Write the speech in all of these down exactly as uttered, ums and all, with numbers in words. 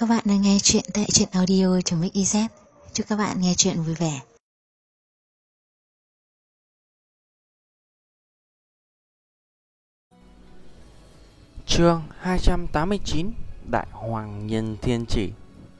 Các bạn đang nghe chuyện tại truyện audio.mixyz. Chúc các bạn nghe chuyện vui vẻ. Chương hai trăm tám mươi chín, Đại Hoàng Nhân Thiên Chỉ.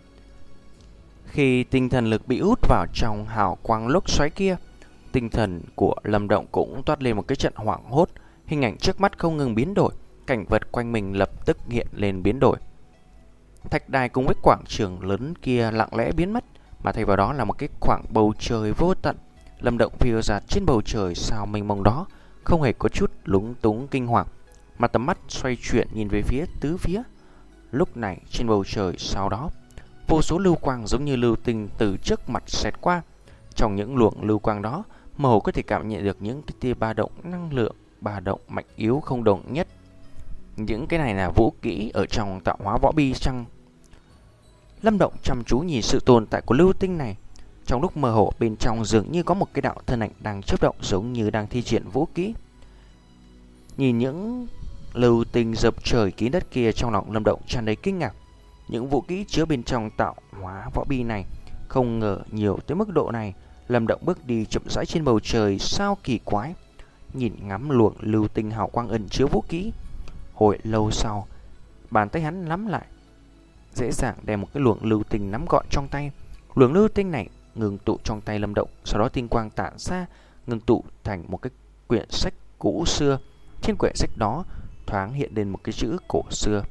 Khi tinh thần lực bị hút vào trong hào quang lốc xoáy kia, tinh thần của Lâm Động cũng toát lên một cái trận hoảng hốt. Hình ảnh trước mắt không ngừng biến đổi, cảnh vật quanh mình lập tức hiện lên biến đổi. Thạch đài cùng với quảng trường lớn kia lặng lẽ biến mất, mà thay vào đó là một cái khoảng bầu trời vô tận. Lâm Động phiêu dạt trên bầu trời sao mênh mông đó, không hề có chút lúng túng kinh hoàng, mà tầm mắt xoay chuyển nhìn về phía tứ phía. Lúc này trên bầu trời sau đó, vô số lưu quang giống như lưu tinh từ trước mặt xẹt qua. Trong những luồng lưu quang đó, mơ hồ có thể cảm nhận được những cái tia ba động năng lượng, ba động mạnh yếu không đồng nhất. Những cái này là vũ kỹ ở trong tạo hóa võ bi chăng? Lâm Động chăm chú nhìn sự tồn tại của lưu tinh này. Trong lúc mơ hồ, bên trong dường như có một cái đạo thân ảnh đang chớp động, giống như đang thi triển vũ kỹ. Nhìn những lưu tinh dập trời kín đất kia, trong lòng Lâm Động tràn đầy kinh ngạc. Những vũ kỹ chứa bên trong tạo hóa võ bi này không ngờ nhiều tới mức độ này. Lâm Động bước đi chậm rãi trên bầu trời sao kỳ quái, nhìn ngắm luồng lưu tinh hào quang ẩn chứa vũ kỹ. Hồi lâu sau, bàn tay hắn nắm lại, dễ dàng đem một cái luồng lưu tinh nắm gọn trong tay. Luồng lưu tinh này ngừng tụ trong tay Lâm Động, sau đó tinh quang tản ra, ngừng tụ thành một cái quyển sách cũ xưa. Trên quyển sách đó thoáng hiện lên một cái chữ cổ xưa: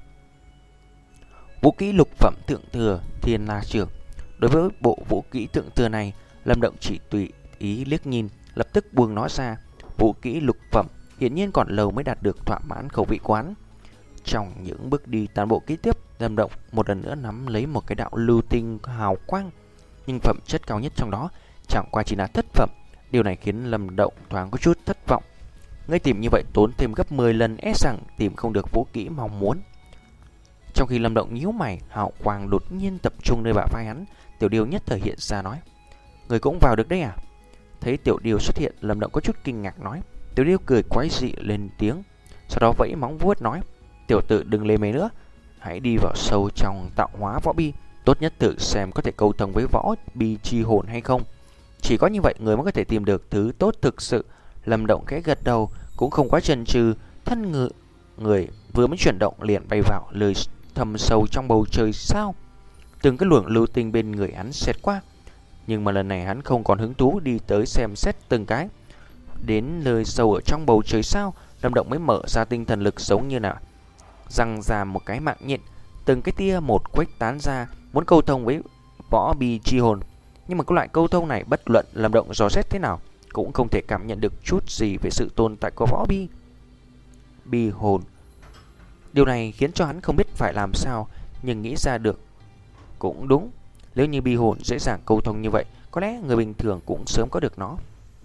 Vũ kỹ lục phẩm thượng thừa Thiên La Trưởng. Đối với bộ vũ kỹ thượng thừa này, Lâm Động chỉ tùy ý liếc nhìn, lập tức buông nó ra. Vũ kỹ lục phẩm hiển nhiên còn lâu mới đạt được thỏa mãn khẩu vị quán. Trong những bước đi toàn bộ kế tiếp, Lâm Động một lần nữa nắm lấy một cái đạo lưu tinh hào quang, nhưng phẩm chất cao nhất trong đó chẳng qua chỉ là thất phẩm. Điều này khiến Lâm Động thoáng có chút thất vọng. Ngươi tìm như vậy tốn thêm gấp mười lần, e rằng tìm không được vũ kỹ mong muốn. Trong khi Lâm Động nhíu mày, hào quang đột nhiên tập trung nơi bả vai hắn. Tiểu Điêu nhất thời hiện ra nói: Người cũng vào được đấy à? Thấy Tiểu Điêu xuất hiện, Lâm Động có chút kinh ngạc nói. Tiểu Điêu cười quái dị lên tiếng, sau đó vẫy móng vuốt nói: Tiểu tử đừng lề mề nữa, hãy đi vào sâu trong tạo hóa võ bi, tốt nhất thử xem có thể câu thông với võ bi chi hồn hay không. Chỉ có như vậy người mới có thể tìm được thứ tốt thực sự. Lâm Động khẽ gật đầu, cũng không quá chần chừ, thân ngự người vừa mới chuyển động liền bay vào lời thầm sâu trong bầu trời sao. Từng cái luồng lưu tinh bên người hắn xẹt qua, nhưng mà lần này hắn không còn hứng thú đi tới xem xét từng cái. Đến nơi sâu ở trong bầu trời sao, Lâm Động mới mở ra tinh thần lực giống như là răng ra một cái mạng nhện, từng cái tia một quách tán ra, muốn câu thông với võ bi chi hồn. Nhưng mà cái loại câu thông này bất luận Lâm Động dò xét thế nào cũng không thể cảm nhận được chút gì về sự tồn tại của võ bi bi hồn. Điều này khiến cho hắn không biết phải làm sao, nhưng nghĩ ra được cũng đúng. Nếu như bi hồn dễ dàng câu thông như vậy, có lẽ người bình thường cũng sớm có được nó.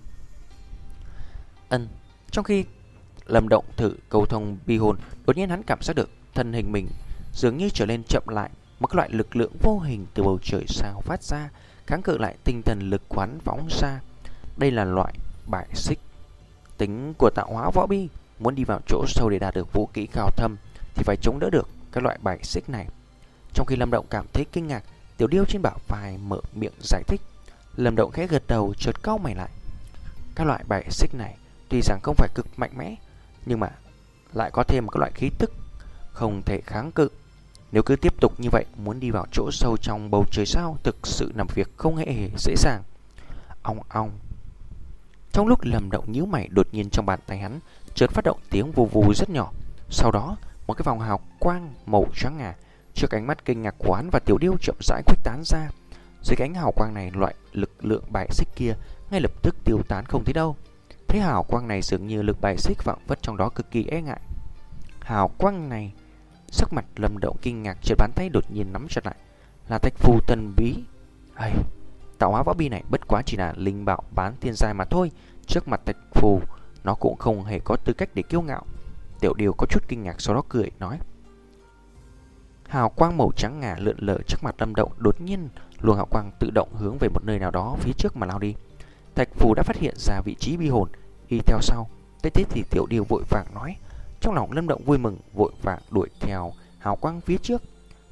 Ân, trong khi Lâm Động thử câu thông bi hồn, đột nhiên hắn cảm giác được thân hình mình dường như trở nên chậm lại. Một cái loại lực lượng vô hình từ bầu trời sao phát ra, kháng cự lại tinh thần lực quán phóng ra. Đây là loại bài xích tính của tạo hóa võ bi. Muốn đi vào chỗ sâu để đạt được vũ kỹ cao thâm thì phải chống đỡ được các loại bài xích này. Trong khi Lâm Động cảm thấy kinh ngạc, Tiểu Điêu trên bả vai mở miệng giải thích. Lâm Động khẽ gật đầu, chợt cau mày lại. Các loại bài xích này tuy rằng không phải cực mạnh mẽ, nhưng mà lại có thêm một cái loại khí tức không thể kháng cự. Nếu cứ tiếp tục như vậy, muốn đi vào chỗ sâu trong bầu trời sao thực sự làm việc không hề dễ dàng. Ong ong. Trong lúc Lâm Động nhíu mày, đột nhiên trong bàn tay hắn chợt phát động tiếng vù vù rất nhỏ. Sau đó, một cái vòng hào quang màu trắng ngà trước ánh mắt kinh ngạc của hắn và Tiểu Điêu chậm rãi khuếch tán ra. Dưới ánh hào quang này, loại lực lượng bài xích kia ngay lập tức tiêu tán không thấy đâu. Thấy hào quang này dường như lực bài xích vạn vất trong đó cực kỳ e ngại. Hào quang này, sắc mặt Lâm Động kinh ngạc, chợt bàn tay đột nhiên nắm chặt lại. Là thạch phù thần bí. Hay, tạo hóa võ bi này bất quá chỉ là linh bảo bán thiên giai mà thôi. Trước mặt thạch phù, nó cũng không hề có tư cách để kiêu ngạo. Tiểu Điêu có chút kinh ngạc, sau đó cười nói. Hào quang màu trắng ngà lượn lờ trước mặt Lâm Động. Đột nhiên luồng hào quang tự động hướng về một nơi nào đó phía trước mà lao đi. Thạch phù đã phát hiện ra vị trí bi hồn, đi theo sau. Thế thế thì Tiểu Điêu vội vàng nói. Trong lòng Lâm Động vui mừng, vội vàng đuổi theo hào quang phía trước.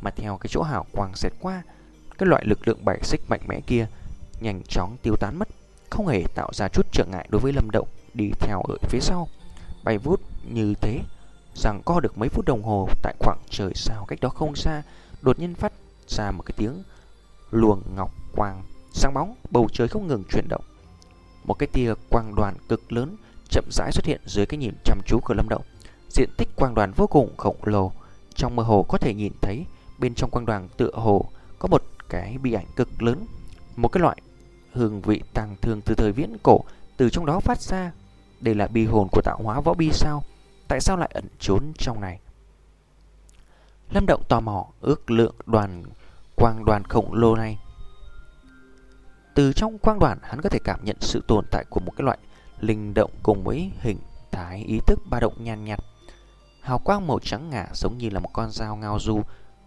mà theo cái chỗ hào quang xẹt qua, cái loại lực lượng bài xích mạnh mẽ kia nhanh chóng tiêu tán mất, không hề tạo ra chút trở ngại đối với Lâm Động đi theo ở phía sau. Bay vút như thế, rằng co được mấy phút đồng hồ, tại khoảng trời sao cách đó không xa, đột nhiên phát ra một cái tiếng luồng ngọc quang sáng bóng, bầu trời không ngừng chuyển động. Một cái tia quang đoàn cực lớn chậm rãi xuất hiện dưới cái nhìn chăm chú của Lâm Động. Diện tích quang đoàn vô cùng khổng lồ, trong mơ hồ có thể nhìn thấy bên trong quang đoàn tựa hồ có một cái bi ảnh cực lớn, một cái loại hương vị tang thương từ thời viễn cổ từ trong đó phát ra. Đây là bi hồn của tạo hóa võ bi sao? Tại sao lại ẩn trốn trong này? Lâm Động tò mò ước lượng đoàn quang đoàn khổng lồ này. Từ trong quang đoàn hắn có thể cảm nhận sự tồn tại của một cái loại linh động cùng với hình thái ý thức ba động nhàn nhạt. Hào quang màu trắng ngà giống như là một con dao ngao du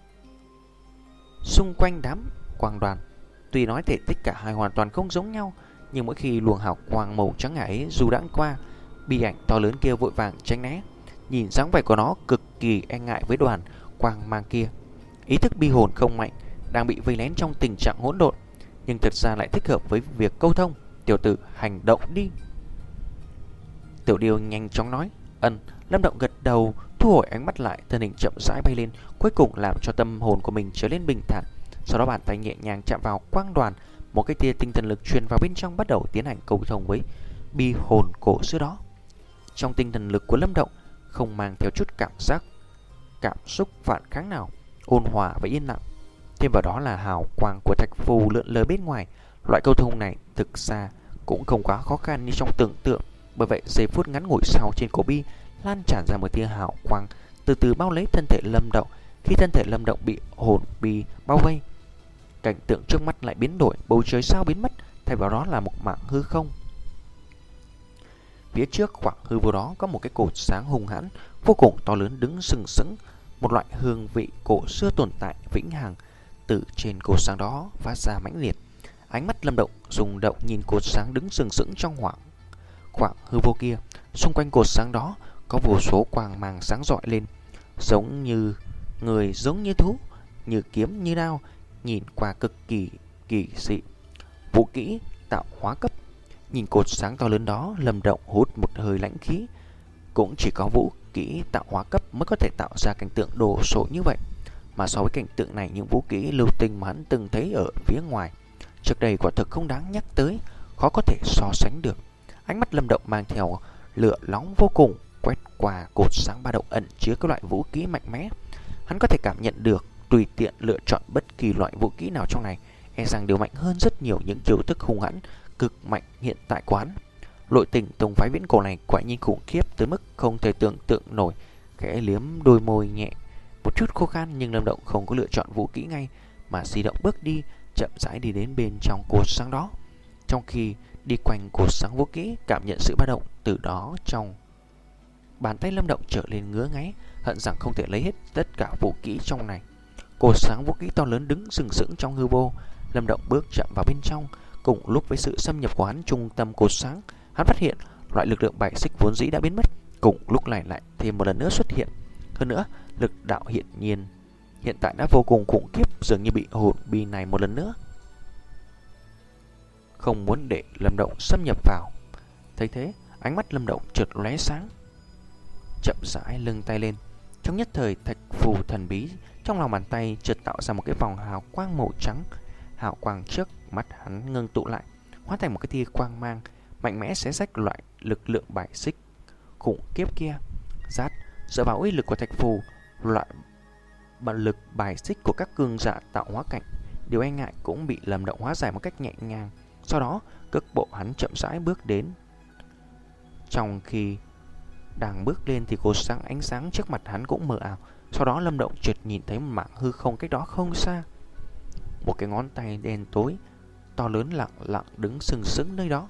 xung quanh đám quang đoàn. Tuy nói thể tích cả hai hoàn toàn không giống nhau, nhưng mỗi khi luồng hào quang màu trắng ngà ấy du đãng qua, bi ảnh to lớn kia vội vàng tránh né. Nhìn dáng vẻ của nó cực kỳ e ngại với đoàn quang mang kia. Ý thức bi hồn không mạnh, đang bị vây lén trong tình trạng hỗn độn, nhưng thật ra lại thích hợp với việc câu thông. Tiểu tử, hành động đi. Tiểu Điêu nhanh chóng nói. Ân. Lâm Động gật đầu, thu hồi ánh mắt lại, thân hình chậm rãi bay lên, cuối cùng làm cho tâm hồn của mình trở lên bình thản. Sau đó bàn tay nhẹ nhàng chạm vào quang đoàn, một cái tia tinh thần lực truyền vào bên trong, bắt đầu tiến hành câu thông với bi hồn cổ xưa đó. Trong tinh thần lực của Lâm Động không mang theo chút cảm giác cảm xúc phản kháng nào, ôn hòa và yên lặng. Thêm vào đó là hào quang của thạch phù lượn lờ bên ngoài. Loại câu thông này thực ra cũng không quá khó khăn như trong tưởng tượng. Bởi vậy giây phút ngắn ngủi sau, trên cổ bi lan tràn ra một tia hào quang từ từ bao lấy thân thể Lâm Động. Khi thân thể Lâm Động bị hồn bi bao vây, cảnh tượng trước mắt lại biến đổi, bầu trời sao biến mất, thay vào đó là một mảng hư không. Phía trước khoảng hư vô đó có một cái cột sáng hùng hãn vô cùng to lớn đứng sừng sững, một loại hương vị cổ xưa tồn tại vĩnh hằng từ trên cột sáng đó phát ra mãnh liệt. Ánh mắt Lâm Động rung động nhìn cột sáng đứng sừng sững trong khoảng khoảng hư vô kia. Xung quanh cột sáng đó có vô số quang mang sáng rọi lên, giống như người, giống như thú, như kiếm, như đao, nhìn qua cực kỳ kỳ dị. Vũ kỹ tạo hóa cấp. Nhìn cột sáng to lớn đó, Lâm Động hút một hơi lãnh khí. Cũng chỉ có vũ kỹ tạo hóa cấp mới có thể tạo ra cảnh tượng đồ sộ như vậy. Mà so với cảnh tượng này, những vũ kỹ lưu tinh mà hắn từng thấy ở phía ngoài trước đây quả thực không đáng nhắc tới, khó có thể so sánh được. Ánh mắt Lâm Động mang theo lửa nóng vô cùng, quét qua cột sáng ba động ẩn chứa các loại vũ kỹ mạnh mẽ. Hắn có thể cảm nhận được tùy tiện lựa chọn bất kỳ loại vũ kỹ nào trong này, e rằng đều mạnh hơn rất nhiều những chiêu thức hung hãn cực mạnh hiện tại quán. Nội tình tông phái viễn cổ này quả nhiên khủng khiếp tới mức không thể tưởng tượng nổi. Khẽ liếm đôi môi nhẹ, một chút khô khan, nhưng Lâm Động không có lựa chọn vũ kỹ ngay, mà di động bước đi, chậm rãi đi đến bên trong cột sáng đó. Trong khi đi quanh cột sáng vũ kỹ, cảm nhận sự ba động từ đó trong bàn tay Lâm Động trở lên ngứa ngáy, hận rằng không thể lấy hết tất cả vũ kỹ trong này. Cột sáng vũ kỹ to lớn đứng sừng sững trong hư vô. Lâm Động bước chậm vào bên trong. Cùng lúc với sự xâm nhập của hắn trung tâm cột sáng, hắn phát hiện loại lực lượng bài xích vốn dĩ đã biến mất, cùng lúc này lại thêm một lần nữa xuất hiện. Hơn nữa, lực đạo hiện nhiên hiện tại đã vô cùng khủng khiếp, dường như bị hồn bi này một lần nữa không muốn để Lâm Động xâm nhập vào. Thấy thế, ánh mắt Lâm Động chợt lóe sáng, chậm rãi lưng tay lên. Trong nhất thời, thạch phù thần bí trong lòng bàn tay chợt tạo ra một cái vòng hào quang màu trắng. Hào quang trước mắt hắn ngưng tụ lại, hóa thành một cái tia quang mang mạnh mẽ xé rách loại lực lượng bài xích khủng khiếp kia. Rát, dựa vào uy lực của thạch phù, loại bản lực bài xích của các cường giả tạo hóa cảnh, điều e ngại cũng bị Lâm Động hóa giải một cách nhẹ nhàng. Sau đó, cước bộ hắn chậm rãi bước đến. Trong khi đang bước lên thì cột sáng ánh sáng trước mặt hắn cũng mờ ảo. Sau đó Lâm Động chợt nhìn thấy một mảng hư không cách đó không xa. Một cái ngón tay đen tối to lớn lặng lặng đứng sừng sững nơi đó.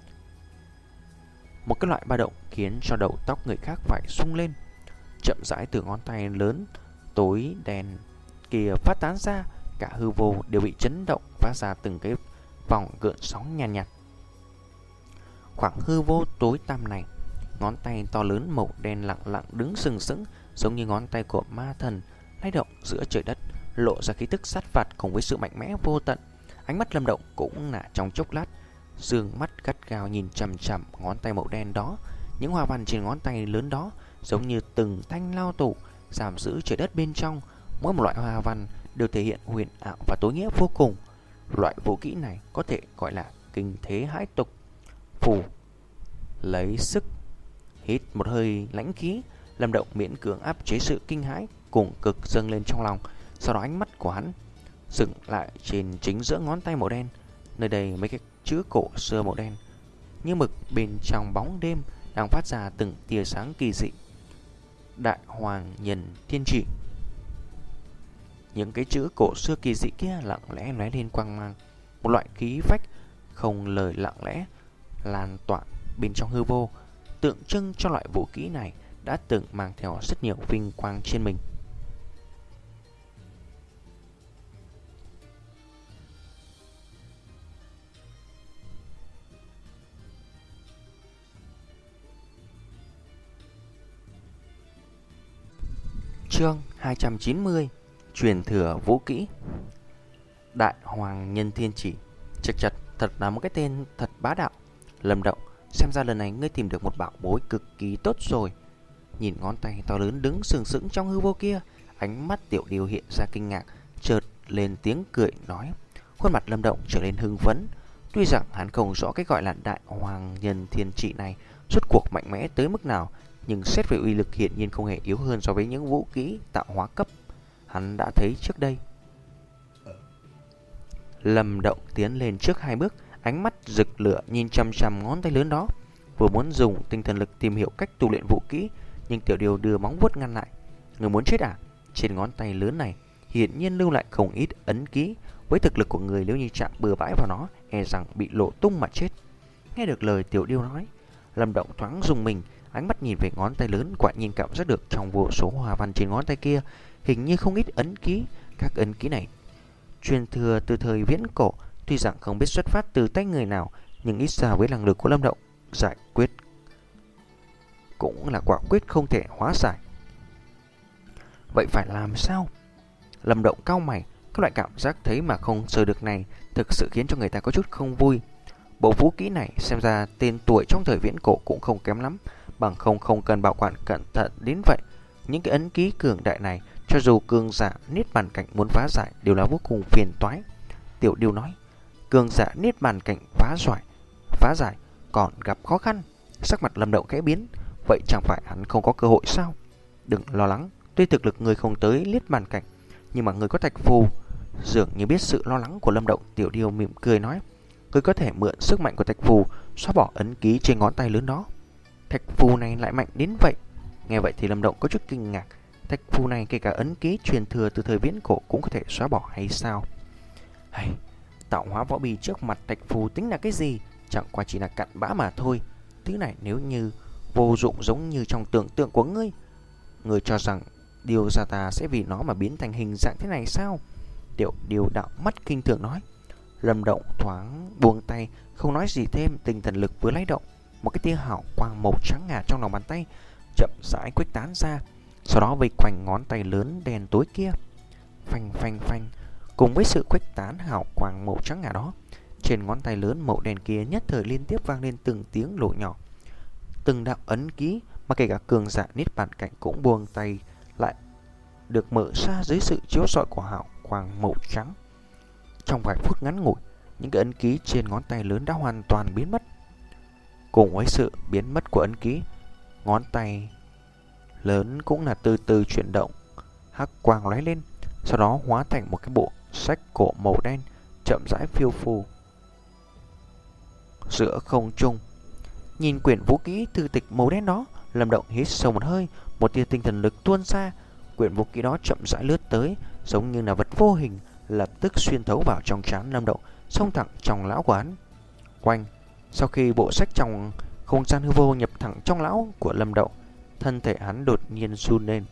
Một cái loại ba động khiến cho đầu tóc người khác phải sung lên. Chậm rãi từ ngón tay lớn tối đen kia phát tán ra, cả hư vô đều bị chấn động, phát ra từng cái vòng gợn sóng nhàn nhạt, nhạt. Khoảng hư vô tối tăm này, ngón tay to lớn màu đen lặng lặng đứng sừng sững, giống như ngón tay của ma thần lay động giữa trời đất. lộ ra khí tức sát phạt cùng với sự mạnh mẽ vô tận. Ánh mắt Lâm Động cũng là trong chốc lát, dương mắt gắt gao nhìn chằm chằm ngón tay màu đen đó. Những hoa văn trên ngón tay lớn đó giống như từng thanh lao tù giam giữ trời đất bên trong. Mỗi một loại hoa văn đều thể hiện huyền ảo và tối nghĩa vô cùng. Loại vũ kỹ này có thể gọi là kinh thế hãi tục. Phù lấy sức hít một hơi lãnh khí, Lâm Động miễn cưỡng áp chế sự kinh hãi cùng cực dâng lên trong lòng. Sau đó ánh mắt của hắn dừng lại trên chính giữa ngón tay màu đen. Nơi đây mấy cái chữ cổ xưa màu đen như mực bên trong bóng đêm đang phát ra từng tia sáng kỳ dị. Đại Hoàng Nhân Thiên Chỉ. Những cái chữ cổ xưa kỳ dị kia lặng lẽ lóe lên quang mang, một loại khí phách không lời lặng lẽ lan tỏa bên trong hư vô, tượng trưng cho loại vũ khí này đã từng mang theo rất nhiều vinh quang trên mình. Chương hai trăm chín mươi. Truyền thừa vũ kỹ. Đại Hoàng Nhân Thiên Chỉ. Chật chật, thật là một cái tên thật bá đạo. Lâm Động, xem ra lần này ngươi tìm được một bảo bối cực kỳ tốt rồi. Nhìn ngón tay to lớn đứng sừng sững trong hư vô kia, ánh mắt Tiểu Điều hiện ra kinh ngạc, chợt lên tiếng cười nói. Khuôn mặt Lâm Động trở nên hưng phấn. Tuy rằng hắn không rõ cái gọi là Đại Hoàng Nhân Thiên Chỉ này rốt cuộc mạnh mẽ tới mức nào, nhưng xét về uy lực hiển nhiên không hề yếu hơn so với những vũ kỹ tạo hóa cấp hắn đã thấy trước đây. Lâm Động tiến lên trước hai bước, ánh mắt rực lửa nhìn chăm chăm ngón tay lớn đó, vừa muốn dùng tinh thần lực tìm hiểu cách tu luyện vũ kỹ, nhưng Tiểu Điều đưa móng vuốt ngăn lại. Người muốn chết à? Trên ngón tay lớn này hiển nhiên lưu lại không ít ấn ký, với thực lực của người nếu như chạm bừa bãi vào nó, e rằng bị lộ tung mà chết. Nghe được lời Tiểu Điều nói, Lâm Động thoáng rùng mình, ánh mắt nhìn về ngón tay lớn, quả nhiên cảm giác được trong vô số hoa văn trên ngón tay kia hình như không ít ấn ký. Các ấn ký này truyền thừa từ thời viễn cổ, tuy rằng không biết xuất phát từ tay người nào, nhưng ít ra với năng lực của Lâm Động giải quyết cũng là quả quyết không thể hóa giải. Vậy phải làm sao? Lâm Động cau mày, các loại cảm giác thấy mà không sờ được này thực sự khiến cho người ta có chút không vui. Bộ vũ kỹ này xem ra tên tuổi trong thời viễn cổ cũng không kém lắm, bằng không không cần bảo quản cẩn thận đến vậy. Những cái ấn ký cường đại này, cho dù cường giả niết bàn cảnh muốn phá giải đều là vô cùng phiền toái. Tiểu Điều nói, cường giả niết bàn cảnh phá giải, phá giải còn gặp khó khăn. Sắc mặt Lâm Động khẽ biến, vậy chẳng phải hắn không có cơ hội sao? Đừng lo lắng, tuy thực lực người không tới niết bàn cảnh, nhưng mà người có thạch phù. Dường như biết sự lo lắng của Lâm Động, Tiểu Điều mỉm cười nói, người có thể mượn sức mạnh của thạch phù xóa bỏ ấn ký trên ngón tay lớn đó. Thạch phù này lại mạnh đến vậy? Nghe vậy thì Lâm Động có chút kinh ngạc. Thạch phù này kể cả ấn ký truyền thừa từ thời viễn cổ cũng có thể xóa bỏ hay sao? Hay, tạo hóa võ bì trước mặt thạch phù tính là cái gì? Chẳng qua chỉ là cặn bã mà thôi. Thứ này nếu như vô dụng giống như trong tưởng tượng của ngươi, ngươi cho rằng Điều gia ta sẽ vì nó mà biến thành hình dạng thế này sao? Tiểu Điều đạo mắt kinh thường nói. Lâm Động thoáng buông tay, không nói gì thêm. Tinh thần lực vừa lay động, một cái tia hào quang màu trắng ngà trong lòng bàn tay chậm rãi khuếch tán ra, sau đó vây quanh ngón tay lớn đen tối kia. Phanh phanh phanh, cùng với sự khuếch tán hào quang màu trắng ngà đó, trên ngón tay lớn màu đen kia nhất thời liên tiếp vang lên từng tiếng lộ nhỏ, từng đạo ấn ký mà kể cả cường giả niết bàn cảnh cũng buông tay lại được mở ra dưới sự chiếu rọi của hào quang màu trắng. Trong vài phút ngắn ngủi, những cái ấn ký trên ngón tay lớn đã hoàn toàn biến mất. Cùng với sự biến mất của ấn ký, ngón tay lớn cũng là từ từ chuyển động, hắc quang lóe lên, sau đó hóa thành một cái bộ sách cổ màu đen chậm rãi phiêu phù giữa không trung. Nhìn quyển vũ kỹ thư tịch màu đen đó, Lâm Động hít sâu một hơi, một tia tinh thần lực tuôn ra. Quyển vũ kỹ đó chậm rãi lướt tới, giống như là vật vô hình, lập tức xuyên thấu vào trong trán Lâm Động, xông thẳng trong lão của hắn. Quanh, sau khi bộ sách trong không gian hư vô nhập thẳng trong lão của Lâm Động, thân thể hắn đột nhiên run lên.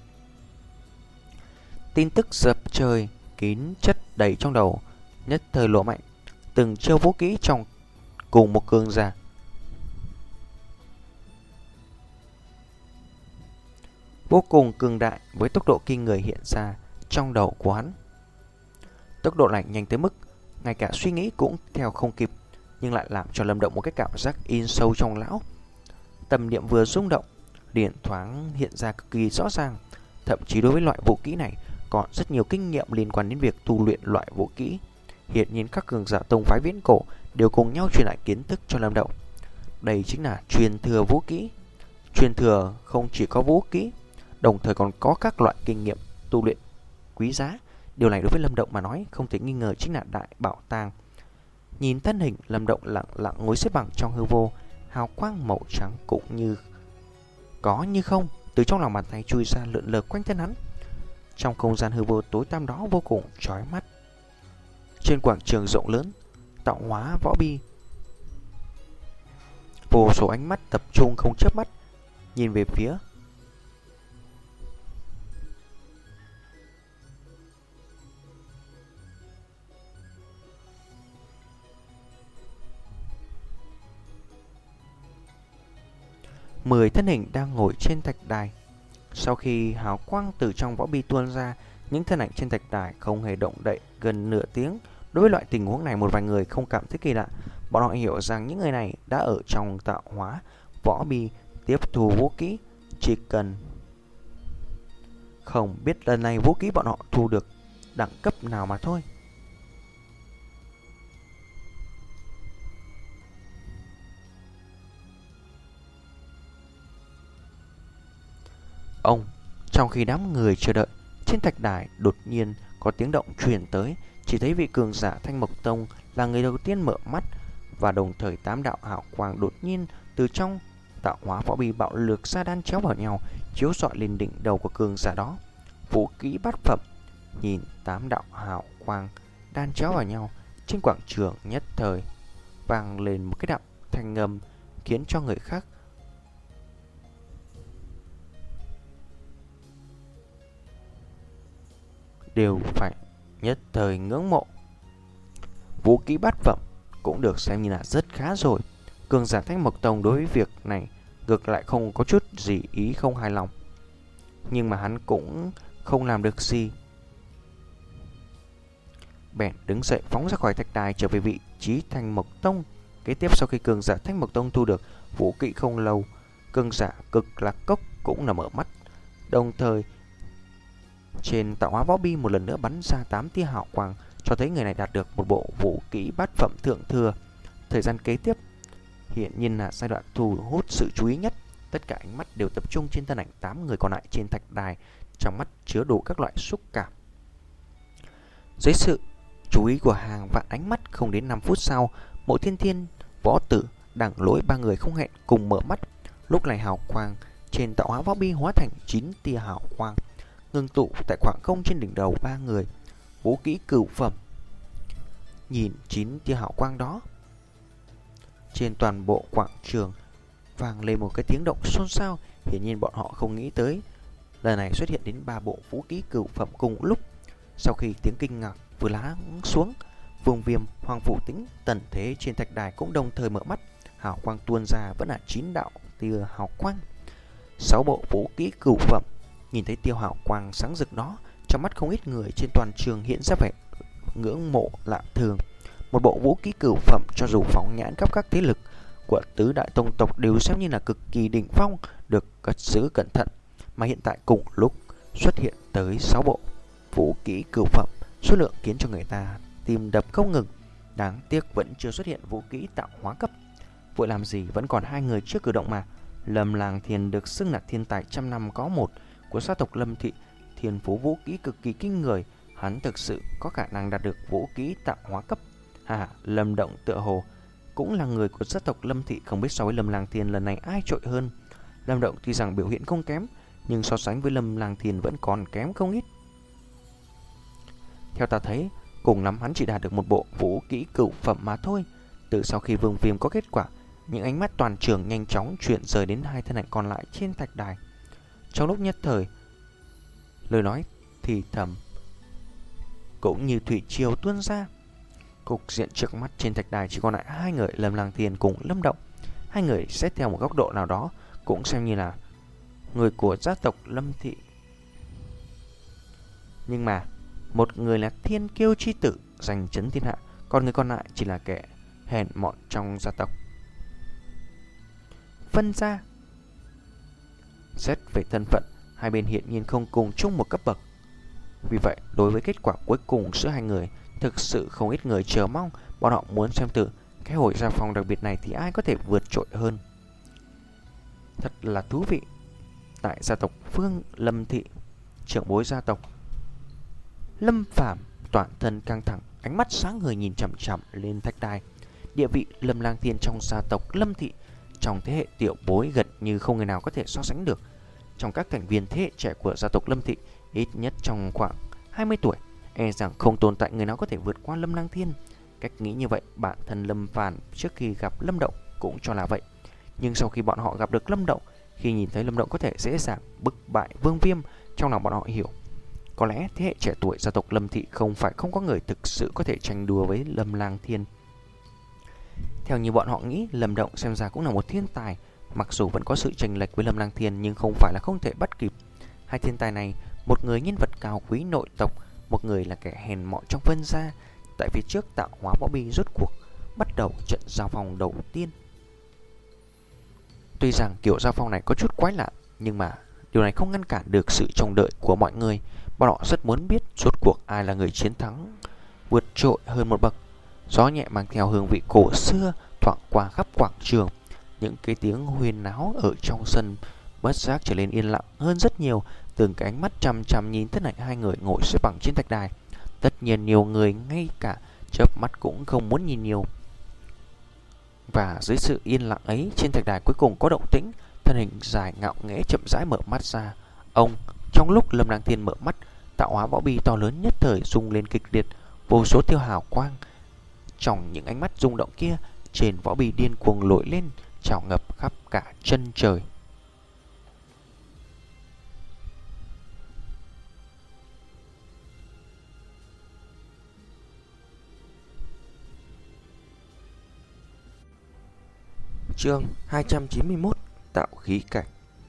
Tin tức dập trời kín chất đầy trong đầu, nhất thời lộ mạnh. Từng chiêu vũ kỹ trong cùng một cường giả vô cùng cường đại với tốc độ kinh người hiện ra trong đầu của hắn. Tốc độ này nhanh tới mức ngay cả suy nghĩ cũng theo không kịp, nhưng lại làm cho Lâm Động một cái cảm giác in sâu trong lão. Tâm niệm vừa rung động, liền thoáng hiện ra cực kỳ rõ ràng. Thậm chí đối với loại vũ kỹ này còn rất nhiều kinh nghiệm liên quan đến việc tu luyện loại vũ kỹ. Hiện nhiên các cường giả tông phái viễn cổ đều cùng nhau truyền lại kiến thức cho Lâm Động. Đây chính là truyền thừa vũ kỹ. Truyền thừa không chỉ có vũ kỹ, đồng thời còn có các loại kinh nghiệm tu luyện quý giá. Điều này đối với Lâm Động mà nói không thể nghi ngờ chính là đại bảo tàng. Nhìn thân hình Lâm Động lặng lặng ngồi xếp bằng trong hư vô, hào quang màu trắng cũng như có như không từ trong lòng bàn tay chui ra lượn lờ quanh thân hắn. Trong không gian hư vô tối tăm đó vô cùng chói mắt. Trên quảng trường rộng lớn, tạo hóa võ bi, vô số ánh mắt tập trung không chớp mắt nhìn về phía mười thân hình đang ngồi trên thạch đài. Sau khi hào quang từ trong võ bi tuôn ra, những thân ảnh trên thạch đài không hề động đậy gần nửa tiếng. Đối với loại tình huống này, một vài người không cảm thấy kỳ lạ. Bọn họ hiểu rằng những người này đã ở trong tạo hóa võ bi tiếp thu vũ kỹ, chỉ cần không biết lần này vũ kỹ bọn họ thu được đẳng cấp nào mà thôi. Ông, trong khi đám người chờ đợi, trên thạch đài đột nhiên có tiếng động truyền tới. Chỉ thấy vị cường giả Thanh Mộc Tông là người đầu tiên mở mắt, và đồng thời tám đạo hào quang đột nhiên từ trong tạo hóa võ bi bạo lực ra đan chéo vào nhau, chiếu rọi lên đỉnh đầu của cường giả đó. Vũ kỹ bát phẩm. Nhìn tám đạo hào quang đan chéo vào nhau, trên quảng trường nhất thời vang lên một cái đạo thanh âm khiến cho người khác đều phải nhất thời ngưỡng mộ. Vũ kỹ bát phẩm cũng được xem như là rất khá rồi. Cường giả Thanh Mộc Tông đối với việc này ngược lại không có chút gì ý không hài lòng, nhưng mà hắn cũng không làm được gì. Bèn đứng dậy phóng ra khỏi thạch đài trở về vị trí Thanh Mộc Tông. Kế tiếp, sau khi cường giả Thanh Mộc Tông thu được vũ kỹ không lâu, cường giả Cực Lạc Cốc cũng là mở mắt. Đồng thời trên tạo hóa võ bi một lần nữa bắn ra tám tia hào quang, cho thấy người này đạt được một bộ vũ kỹ bát phẩm thượng thừa. Thời gian kế tiếp hiện nhiên là giai đoạn thu hút sự chú ý nhất. Tất cả ánh mắt đều tập trung trên thân ảnh tám người còn lại trên thạch đài, trong mắt chứa đủ các loại xúc cảm. Dưới sự chú ý của hàng vạn ánh mắt, không đến năm phút sau, Mộ Thiên Thiên, Võ Tử, Đẳng Lỗi ba người không hẹn cùng mở mắt. Lúc này hào quang trên tạo hóa võ bi hóa thành chín tia hào quang, ngưng tụ tại khoảng không trên đỉnh đầu ba người. Vũ kỹ cửu phẩm. Nhìn chín tia hào quang đó, trên toàn bộ quảng trường vang lên một cái tiếng động xôn xao. Hiển nhiên bọn họ không nghĩ tới lần này xuất hiện đến ba bộ vũ kỹ cửu phẩm cùng lúc. Sau khi tiếng kinh ngạc vừa lắng xuống, Vương Viêm, Hoàng Phủ Tĩnh, Tần Thế trên thạch đài cũng đồng thời mở mắt. Hào quang tuôn ra vẫn là chín đạo tia hào quang, sáu bộ vũ kỹ cửu phẩm. Nhìn thấy tiêu hào quang sáng rực đó, trong mắt không ít người trên toàn trường hiện ra vẻ ngưỡng mộ lạ thường. Một bộ vũ kỹ cửu phẩm cho dù phóng nhãn khắp các thế lực của tứ đại tông tộc đều xem như là cực kỳ đỉnh phong, được cất giữ cẩn thận. Mà hiện tại cùng lúc xuất hiện tới sáu bộ vũ kỹ cửu phẩm, số lượng khiến cho người ta tim đập không ngừng. Đáng tiếc vẫn chưa xuất hiện vũ kỹ tạo hóa cấp. Vội làm gì, vẫn còn hai người trước cử động mà. Lâm Lang Thiên được xưng là thiên tài trăm năm có một của gia tộc Lâm Thị, thiên phú vũ kỹ cực kỳ kinh người. Hắn thực sự có khả năng đạt được vũ kỹ tạo hóa cấp. À, Lâm Động tựa hồ cũng là người của gia tộc Lâm Thị, không biết so với Lâm Lang Thiên lần này ai trội hơn. Lâm Động tuy rằng biểu hiện không kém, nhưng so sánh với Lâm Lang Thiên vẫn còn kém không ít. Theo ta thấy, cùng lắm hắn chỉ đạt được một bộ vũ kỹ cửu phẩm mà thôi. Từ sau khi Vương Viêm có kết quả, những ánh mắt toàn trường nhanh chóng chuyển rời đến hai thân ảnh còn lại trên thạch đài. Trong lúc nhất thời, lời nói thì thầm cũng như thủy triều tuôn ra. Cục diện trước mắt trên thạch đài chỉ còn lại hai người, Lâm Lang Thiên cùng Lâm Động. Hai người xét theo một góc độ nào đó cũng xem như là người của gia tộc Lâm Thị. Nhưng mà Một người là thiên kiêu chi tử, giành chấn thiên hạ, còn người còn lại chỉ là kẻ hèn mọn trong gia tộc. Vân gia. Xét về thân phận, hai bên hiện nhiên không cùng chung một cấp bậc. Vì vậy, đối với kết quả cuối cùng giữa hai người, thực sự không ít người chờ mong. Bọn họ muốn xem từ cái hồi gia phong đặc biệt này thì ai có thể vượt trội hơn. Thật là thú vị. Tại gia tộc Phương Lâm Thị, trưởng bối gia tộc Lâm Phàm toàn thân căng thẳng, ánh mắt sáng ngời nhìn chằm chằm lên thạch đài. Địa vị Lâm Lang Thiên trong gia tộc Lâm Thị trong thế hệ tiểu bối gần như không người nào có thể so sánh được. Trong các thành viên thế hệ trẻ của gia tộc Lâm Thị, ít nhất trong khoảng hai mươi tuổi, e rằng không tồn tại người nào có thể vượt qua Lâm Lang Thiên. Cách nghĩ như vậy, bản thân Lâm Phàm trước khi gặp Lâm Động cũng cho là vậy. Nhưng sau khi bọn họ gặp được Lâm Động, khi nhìn thấy Lâm Động có thể dễ dàng bức bại Vương Viêm, trong lòng bọn họ hiểu, có lẽ thế hệ trẻ tuổi gia tộc Lâm Thị không phải không có người thực sự có thể tranh đua với Lâm Lang Thiên. Theo như bọn họ nghĩ, Lâm Động xem ra cũng là một thiên tài, mặc dù vẫn có sự chênh lệch với Lâm Lang Thiên nhưng không phải là không thể bắt kịp. Hai thiên tài này, một người nhân vật cao quý nội tộc, một người là kẻ hèn mọn trong Vân gia. Tại phía trước tạo hóa võ bi rốt cuộc bắt đầu trận giao phong đầu tiên. Tuy rằng kiểu giao phong này có chút quái lạ, nhưng mà điều này không ngăn cản được sự trông đợi của mọi người. Bọn họ rất muốn biết rốt cuộc ai là người chiến thắng vượt trội hơn một bậc. Gió nhẹ mang theo hương vị cổ xưa thoảng qua khắp quảng trường. Những cái tiếng huyên náo ở trong sân bất giác trở nên yên lặng hơn rất nhiều. Từng cái ánh mắt chằm chằm nhìn thân ảnh hai người ngồi xếp bằng trên thạch đài. Tất nhiên nhiều người ngay cả chớp mắt cũng không muốn nhìn nhiều. Và dưới sự yên lặng ấy, trên thạch đài cuối cùng có động tĩnh. Thân hình dài ngạo nghễ chậm rãi mở mắt ra. Ông, trong lúc Lâm Lang Thiên mở mắt, tạo hóa võ bi to lớn nhất thời rung lên kịch liệt, vô số tia hào quang. Trong những ánh mắt rung động kia, trên võ bi điên cuồng nổi lên, trào ngập khắp cả chân trời. Chương hai trăm chín mươi mốt. Tạo khí cảnh.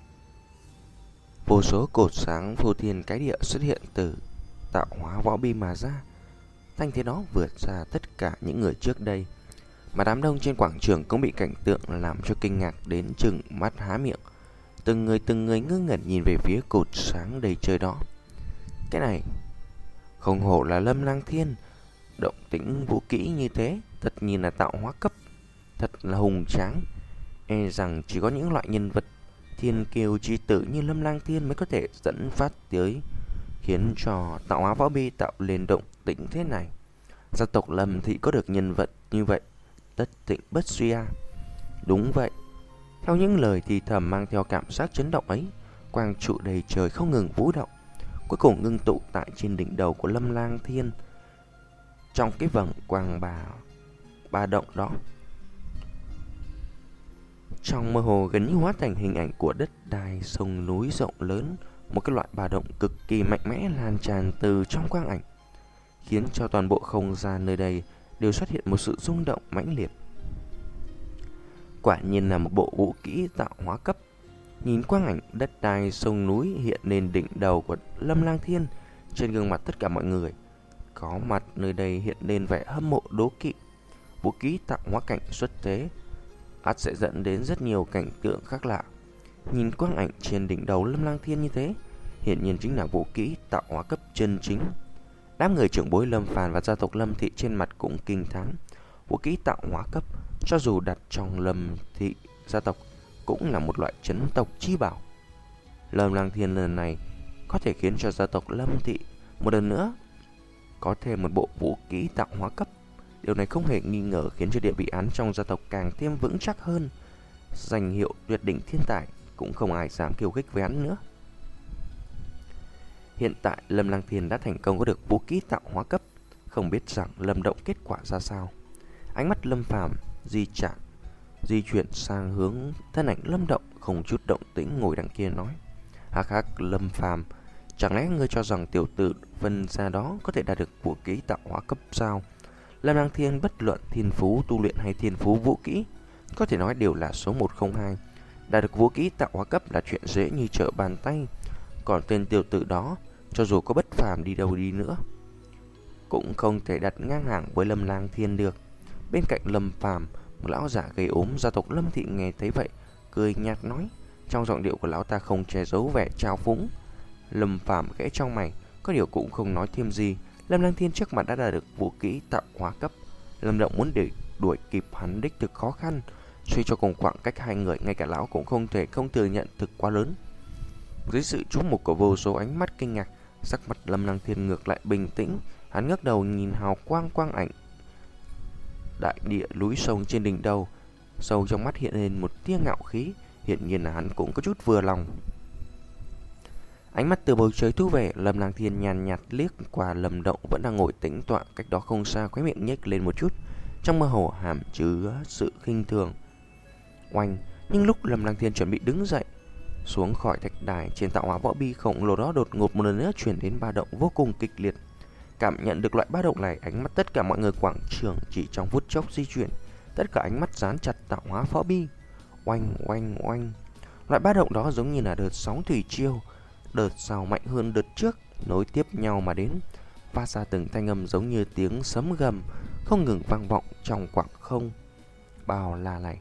Vô số cột sáng phô thiên cái địa xuất hiện từ tạo hóa võ bi mà ra. Thanh thế đó vượt ra tất cả những người trước đây, mà đám đông trên quảng trường cũng bị cảnh tượng làm cho kinh ngạc đến chừng mắt há miệng. Từng người từng người ngơ ngẩn nhìn về phía cột sáng đầy trời đó. Cái này không hổ là Lâm Lang Thiên, động tĩnh vũ kỹ như thế, thật nhìn là tạo hóa cấp, thật là hùng tráng. E rằng chỉ có những loại nhân vật thiên kiêu chi tử như Lâm Lang Thiên mới có thể dẫn phát tới, khiến cho tạo hóa võ bi tạo lên động tĩnh thế này. Gia tộc Lâm Thị có được nhân vật như vậy, tất tịnh bất suy a. Đúng vậy, theo những lời thì thầm mang theo cảm giác chấn động ấy, quang trụ đầy trời không ngừng vũ động, cuối cùng ngưng tụ tại trên đỉnh đầu của Lâm Lang Thiên. Trong cái vầng quang bà ba động đó, trong mơ hồ gần như hóa thành hình ảnh của đất đai sông núi rộng lớn. Một cái loại bà động cực kỳ mạnh mẽ lan tràn từ trong quang ảnh, khiến cho toàn bộ không gian nơi đây đều xuất hiện một sự rung động mãnh liệt. Quả nhiên là một bộ vũ kỹ tạo hóa cấp. Nhìn quang ảnh đất đai sông núi hiện lên đỉnh đầu của Lâm Lang Thiên, trên gương mặt tất cả mọi người có mặt nơi đây hiện lên vẻ hâm mộ đố kỵ. Vũ kỹ tạo hóa cảnh xuất thế ắt sẽ dẫn đến rất nhiều cảnh tượng khác lạ. Nhìn quang ảnh trên đỉnh đầu Lâm Lang Thiên như thế, hiện nhiên chính là vũ kỹ tạo hóa cấp chân chính. Đám người trưởng bối Lâm Phàm và gia tộc Lâm Thị trên mặt cũng kinh thán. Vũ kỹ tạo hóa cấp, cho dù đặt trong Lâm Thị gia tộc, cũng là một loại chấn tộc chi bảo. Lâm Lang Thiên lần này có thể khiến cho gia tộc Lâm Thị một lần nữa có thêm một bộ vũ kỹ tạo hóa cấp. Điều này không hề nghi ngờ khiến cho địa vị án trong gia tộc càng thêm vững chắc hơn. Danh hiệu tuyệt đỉnh thiên tài cũng không ai dám khiêu khích với hắn nữa. Hiện tại Lâm Lang Thiên đã thành công có được vũ kỹ tạo hóa cấp, không biết rằng Lâm Động kết quả ra sao. Ánh mắt Lâm Phàm di trạng di chuyển sang hướng thân ảnh Lâm Động, không chút động tĩnh ngồi đằng kia nói: hắc hắc, Lâm Phàm, chẳng lẽ ngươi cho rằng tiểu tử Vân gia đó có thể đạt được vũ kỹ tạo hóa cấp sao? Lâm Lang Thiên bất luận thiên phú tu luyện hay thiên phú vũ kỹ, có thể nói đều là số một không hai. Đạt được vũ kỹ tạo hóa cấp là chuyện dễ như trở bàn tay. Còn tên tiểu tử đó, cho dù có bất phàm đi đâu đi nữa, cũng không thể đặt ngang hàng với Lâm Lang Thiên được. Bên cạnh Lâm Phàm, một lão giả gầy ốm gia tộc Lâm thị nghe thấy vậy, cười nhạt nói, trong giọng điệu của lão ta không che giấu vẻ trào phúng. Lâm Phàm khẽ trong mày, có điều cũng không nói thêm gì. Lâm Lang Thiên trước mặt đã đạt được vũ kỹ tạo hóa cấp. Lâm Động muốn để đuổi kịp hắn đích thực khó khăn. Suy cho cùng khoảng cách hai người, ngay cả lão cũng không thể không thừa nhận thực quá lớn. Dưới sự chú mục của vô số ánh mắt kinh ngạc, sắc mặt Lâm Lang Thiên ngược lại bình tĩnh. Hắn ngước đầu nhìn hào quang quang ảnh đại địa núi sông trên đỉnh đầu, sâu trong mắt hiện lên một tia ngạo khí. Hiện nhiên là hắn cũng có chút vừa lòng. Ánh mắt từ bầu trời thu về, Lâm Lang Thiên nhàn nhạt liếc qua Lâm Động vẫn đang ngồi tĩnh tọa cách đó không xa, khóe miệng nhếch lên một chút, trong mơ hồ hàm chứa sự khinh thường. Oanh! Nhưng lúc Lâm Lang Thiên chuẩn bị đứng dậy xuống khỏi thạch đài, trên tạo hóa võ bi khổng lồ đó đột ngột một lần nữa truyền đến ba động vô cùng kịch liệt. Cảm nhận được loại ba động này, ánh mắt tất cả mọi người quảng trường chỉ trong phút chốc di chuyển, tất cả ánh mắt dán chặt tạo hóa võ bi. Oanh oanh oanh! Loại ba động đó giống như là đợt sóng thủy triều, đợt sau mạnh hơn đợt trước, nối tiếp nhau mà đến, phát ra từng thanh âm giống như tiếng sấm gầm, không ngừng vang vọng trong quảng không bao la này.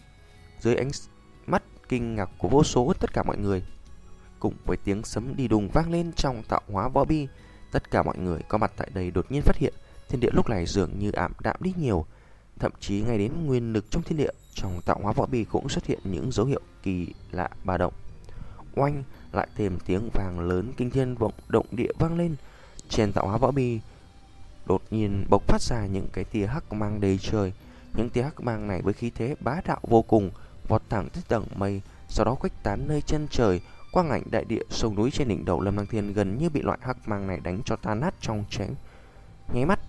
Dưới ánh mắt kinh ngạc của vô số tất cả mọi người, cùng với tiếng sấm đi đùng vang lên trong tạo hóa võ bi, tất cả mọi người có mặt tại đây đột nhiên phát hiện thiên địa lúc này dường như ảm đạm đi nhiều. Thậm chí ngay đến nguyên lực trong thiên địa, trong tạo hóa võ bi cũng xuất hiện những dấu hiệu kỳ lạ ba động. Oanh! Lại thêm tiếng vàng lớn kinh thiên vọng động địa vang lên. Trên tạo hóa võ bi đột nhiên bộc phát ra những cái tia hắc mang đầy trời. Những tia hắc mang này với khí thế bá đạo vô cùng vọt thẳng tới tầng mây, sau đó khuếch tán nơi chân trời. Quang ảnh đại địa sông núi trên đỉnh đầu Lâm Lang Thiên gần như bị loại hắc mang này đánh cho tan nát trong chén nháy mắt.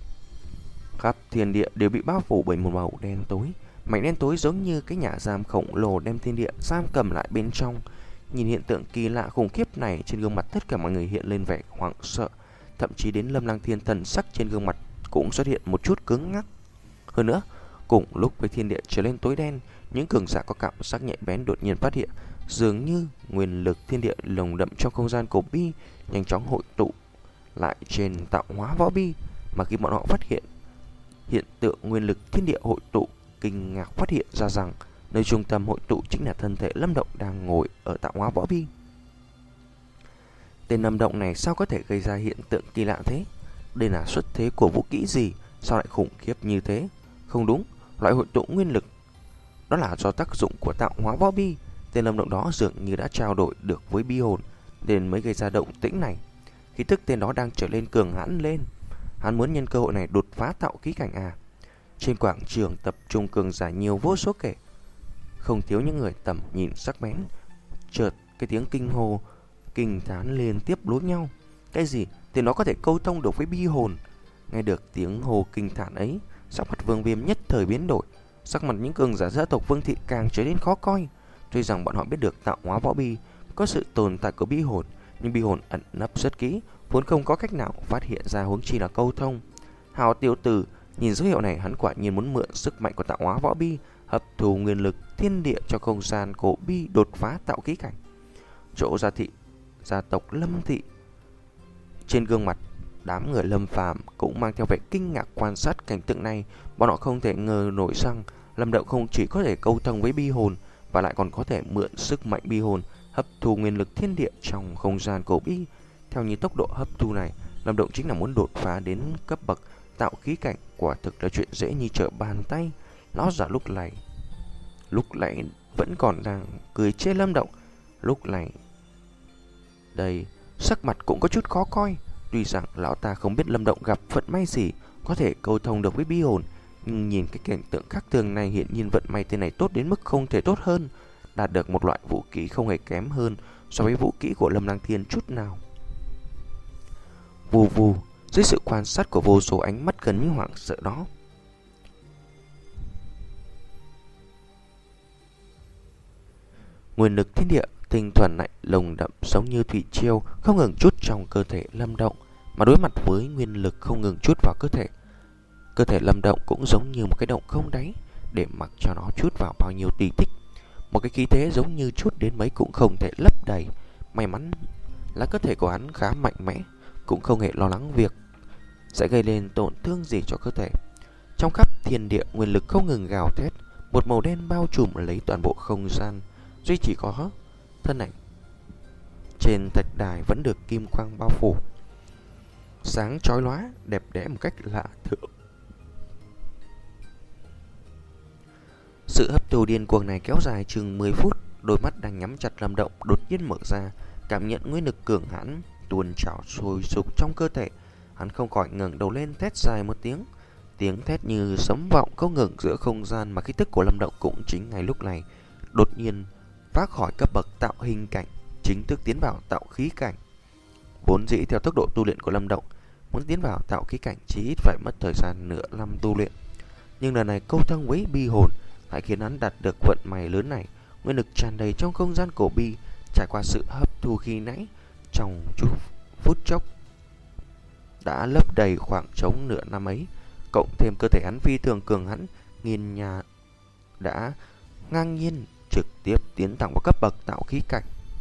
Khắp thiên địa đều bị bao phủ bởi một màu đen tối. Mảnh đen tối giống như cái nhà giam khổng lồ đem thiên địa giam cầm lại bên trong. Nhìn hiện tượng kỳ lạ khủng khiếp này, trên gương mặt tất cả mọi người hiện lên vẻ hoảng sợ. Thậm chí đến Lâm Lang Thiên thần sắc trên gương mặt cũng xuất hiện một chút cứng ngắc. Hơn nữa, cùng lúc với thiên địa trở lên tối đen, những cường giả có cảm giác nhạy bén đột nhiên phát hiện dường như nguyên lực thiên địa lồng đậm trong không gian cổ bi nhanh chóng hội tụ lại trên tạo hóa võ bi. Mà khi bọn họ phát hiện hiện tượng nguyên lực thiên địa hội tụ, kinh ngạc phát hiện ra rằng nơi trung tâm hội tụ chính là thân thể Lâm Động đang ngồi ở tạo hóa võ bi. Tên Lâm Động này sao có thể gây ra hiện tượng kỳ lạ thế? Đây là xuất thế của vũ kỹ gì? Sao lại khủng khiếp như thế? Không đúng, loại hội tụ nguyên lực đó là do tác dụng của tạo hóa võ bi. Tên Lâm Động đó dường như đã trao đổi được với bi hồn nên mới gây ra động tĩnh này. Khí tức tên đó đang trở lên cường hãn lên. Hắn muốn nhân cơ hội này đột phá tạo khí cảnh à? Trên quảng trường tập trung cường giả nhiều vô số kể, không thiếu những người tầm nhìn sắc bén. Chợt cái tiếng kinh hô kinh thán liên tiếp nối nhau. Cái gì? Tên đó có thể câu thông được với bi hồn? Nghe được tiếng hô kinh thán ấy, sắc mặt Vương Viêm nhất thời biến đổi. Sắc mặt những cường giả gia tộc Vương thị càng trở nên khó coi. Tuy rằng bọn họ biết được tạo hóa võ bi có sự tồn tại của bi hồn, nhưng bi hồn ẩn nấp rất kỹ, vốn không có cách nào phát hiện ra, huống chi là câu thông. Hào tiểu tử, nhìn dấu hiệu này, hắn quả nhiên muốn mượn sức mạnh của tạo hóa võ bi hấp thu nguyên lực thiên địa cho không gian cổ bi đột phá tạo khí cảnh. Chỗ gia thị gia tộc Lâm thị, trên gương mặt đám người Lâm Phàm cũng mang theo vẻ kinh ngạc quan sát cảnh tượng này. Bọn họ không thể ngờ nổi rằng Lâm Động không chỉ có thể câu thông với bi hồn, và lại còn có thể mượn sức mạnh bi hồn hấp thu nguyên lực thiên địa trong không gian cổ bi. Theo như tốc độ hấp thu này, Lâm Động chính là muốn đột phá đến cấp bậc tạo khí cảnh, quả thực là chuyện dễ như trở bàn tay. Lão giả lúc này lúc nãy vẫn còn đang cười chê Lâm Động, lúc này đây sắc mặt cũng có chút khó coi. Tuy rằng lão ta không biết Lâm Động gặp vận may gì có thể câu thông được với bi hồn, nhưng nhìn cái cảnh tượng khác thường này, hiện nhiên vận may tên này tốt đến mức không thể tốt hơn, đạt được một loại vũ khí không hề kém hơn so với vũ khí của Lâm Lang Thiên chút nào. Vù vù, dưới sự quan sát của vô số ánh mắt gần như hoảng sợ đó, nguyên lực thiên địa tinh thuần lại lồng đậm giống như thủy triều không ngừng chút trong cơ thể Lâm Động. Mà đối mặt với nguyên lực không ngừng chút vào cơ thể, cơ thể Lâm Động cũng giống như một cái động không đáy, để mặc cho nó chút vào bao nhiêu tùy thích. Một cái khí thế giống như chút đến mấy cũng không thể lấp đầy. May mắn là cơ thể của hắn khá mạnh mẽ, cũng không hề lo lắng việc sẽ gây lên tổn thương gì cho cơ thể. Trong khắp thiên địa, nguyên lực không ngừng gào thét, một màu đen bao trùm lấy toàn bộ không gian, duy chỉ có thân ảnh trên thạch đài vẫn được kim quang bao phủ, sáng chói lóa, đẹp đẽ một cách lạ thường. Sự hấp thu điên cuồng này kéo dài chừng mười phút, đôi mắt đang nhắm chặt Lâm Động đột nhiên mở ra, cảm nhận nguyên lực cường hãn tuôn trào sôi sục trong cơ thể. Hắn không khỏi ngẩng đầu lên thét dài một tiếng, tiếng thét như sấm vọng không ngừng giữa không gian, mà khí tức của Lâm Động cũng chính ngay lúc này đột nhiên phá khỏi cấp bậc tạo hình cảnh, chính thức tiến vào tạo khí cảnh. Vốn dĩ theo tốc độ tu luyện của Lâm Động, muốn tiến vào tạo khí cảnh chỉ ít phải mất thời gian nửa năm tu luyện, nhưng lần này câu thông với bi hồn lại khiến hắn đạt được vận may lớn này. Nguyên lực tràn đầy trong không gian cổ bi, trải qua sự hấp thu khi nãy, trong chút phút chốc đã lấp đầy khoảng trống nửa năm ấy. Cộng thêm cơ thể hắn phi thường cường hãn, nghiền nhà đã ngang nhiên trực tiếp tiến thẳng vào cấp bậc tạo khí cảnh.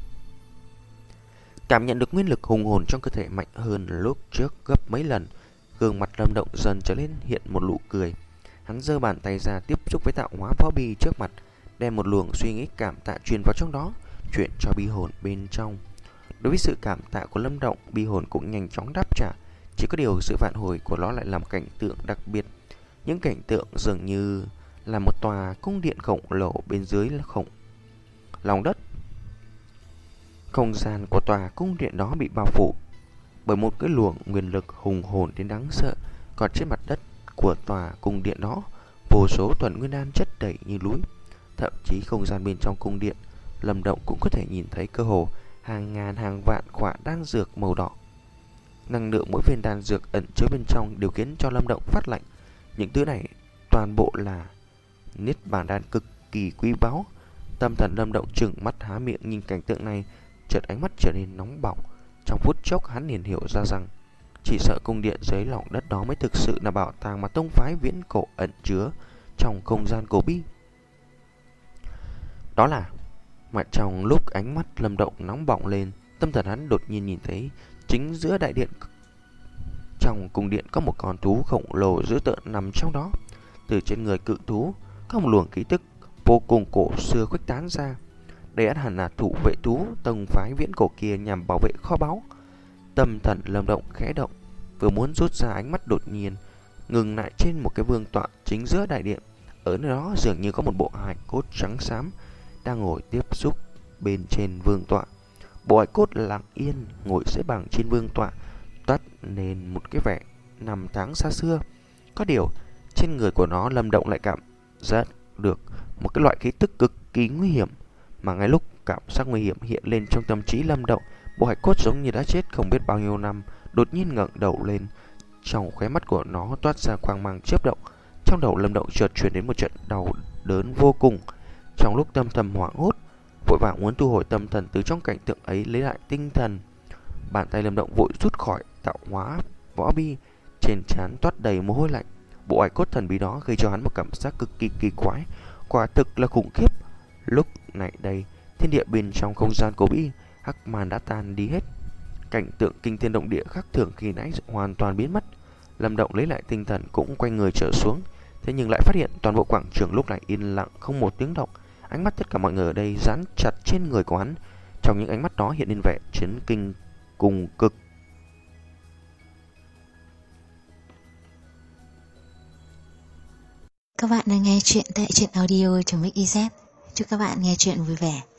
Cảm nhận được nguyên lực hùng hồn trong cơ thể mạnh hơn lúc trước gấp mấy lần, gương mặt Lâm Động dần trở lên hiện một nụ cười. Hắn giơ bàn tay ra tiếp xúc với tạo hóa võ bi trước mặt, đem một luồng suy nghĩ cảm tạ truyền vào trong đó, chuyển cho bi hồn bên trong. Đối với sự cảm tạ của Lâm Động, bi hồn cũng nhanh chóng đáp trả. Chỉ có điều sự phản hồi của nó lại là một cảnh tượng đặc biệt. Những cảnh tượng dường như là một tòa cung điện khổng lồ bên dưới là khổng lòng đất. Không gian của tòa cung điện đó bị bao phủ bởi một cái luồng nguyên lực hùng hồn đến đáng sợ. Còn trên mặt đất của tòa cung điện đó, vô số thuần nguyên đan chất đầy như núi. Thậm chí không gian bên trong cung điện, Lâm Động cũng có thể nhìn thấy cơ hồ hàng ngàn hàng vạn quả đan dược màu đỏ. Năng lượng mỗi viên đan dược ẩn chứa bên trong đều khiến cho Lâm Động phát lạnh. Những thứ này toàn bộ là niết bàn đan cực kỳ quý báu. Tâm thần Lâm Động trừng mắt há miệng nhìn cảnh tượng này, chợt ánh mắt trở nên nóng bỏng. Trong phút chốc hắn liền hiểu ra rằng chỉ sợ cung điện dưới lòng đất đó mới thực sự là bảo tàng mà tông phái viễn cổ ẩn chứa trong không gian cổ bi. Đó là mà trong lúc ánh mắt Lâm Động nóng bỏng lên, tâm thần hắn đột nhiên nhìn thấy chính giữa đại điện, trong cung điện có một con thú khổng lồ dữ tợn nằm trong đó. Từ trên người cự thú có một luồng khí tức vô cùng cổ xưa khuếch tán ra. Đây ắt hẳn là thủ vệ thú tông phái viễn cổ kia nhằm bảo vệ kho báu. Tâm thần Lâm Động khẽ động, vừa muốn rút ra, ánh mắt đột nhiên ngừng lại trên một cái vương tọa chính giữa đại điện. Ở nơi đó dường như có một bộ hài cốt trắng xám đang ngồi tiếp xúc bên trên vương tọa. Bộ hài cốt lặng yên ngồi xếp bằng trên vương tọa, toát nên một cái vẻ năm tháng xa xưa. Có điều trên người của nó, Lâm Động lại cảm giác được một cái loại khí tức cực kỳ nguy hiểm. Mà ngay lúc cảm giác nguy hiểm hiện lên trong tâm trí Lâm Động, bộ hài cốt giống như đã chết không biết bao nhiêu năm đột nhiên ngẩng đầu lên. Trong khóe mắt của nó toát ra quang mang chớp động. Trong đầu Lâm Động chợt truyền đến một trận đau đớn vô cùng. Trong lúc tâm thần hoảng hốt, vội vàng muốn thu hồi tâm thần từ trong cảnh tượng ấy, lấy lại tinh thần, bàn tay Lâm Động vội rút khỏi tạo hóa võ bi, trên trán toát đầy mồ hôi lạnh. Bộ hài cốt thần bí đó gây cho hắn một cảm giác cực kỳ kỳ quái, quả thực là khủng khiếp. Lúc này đây, thiên địa bên trong không gian cổ bi, hắc màn đã tan đi hết. Cảnh tượng kinh thiên động địa khác thường khi nãy hoàn toàn biến mất. Lâm Động lấy lại tinh thần cũng quay người trở xuống, thế nhưng lại phát hiện toàn bộ quảng trường lúc này yên lặng không một tiếng động. Ánh mắt tất cả mọi người ở đây dán chặt trên người của hắn. Trong những ánh mắt đó hiện lên vẻ chấn kinh cùng cực. Các bạn đang nghe chuyện tại truyện audio.mixyz. Chúc các bạn nghe chuyện vui vẻ.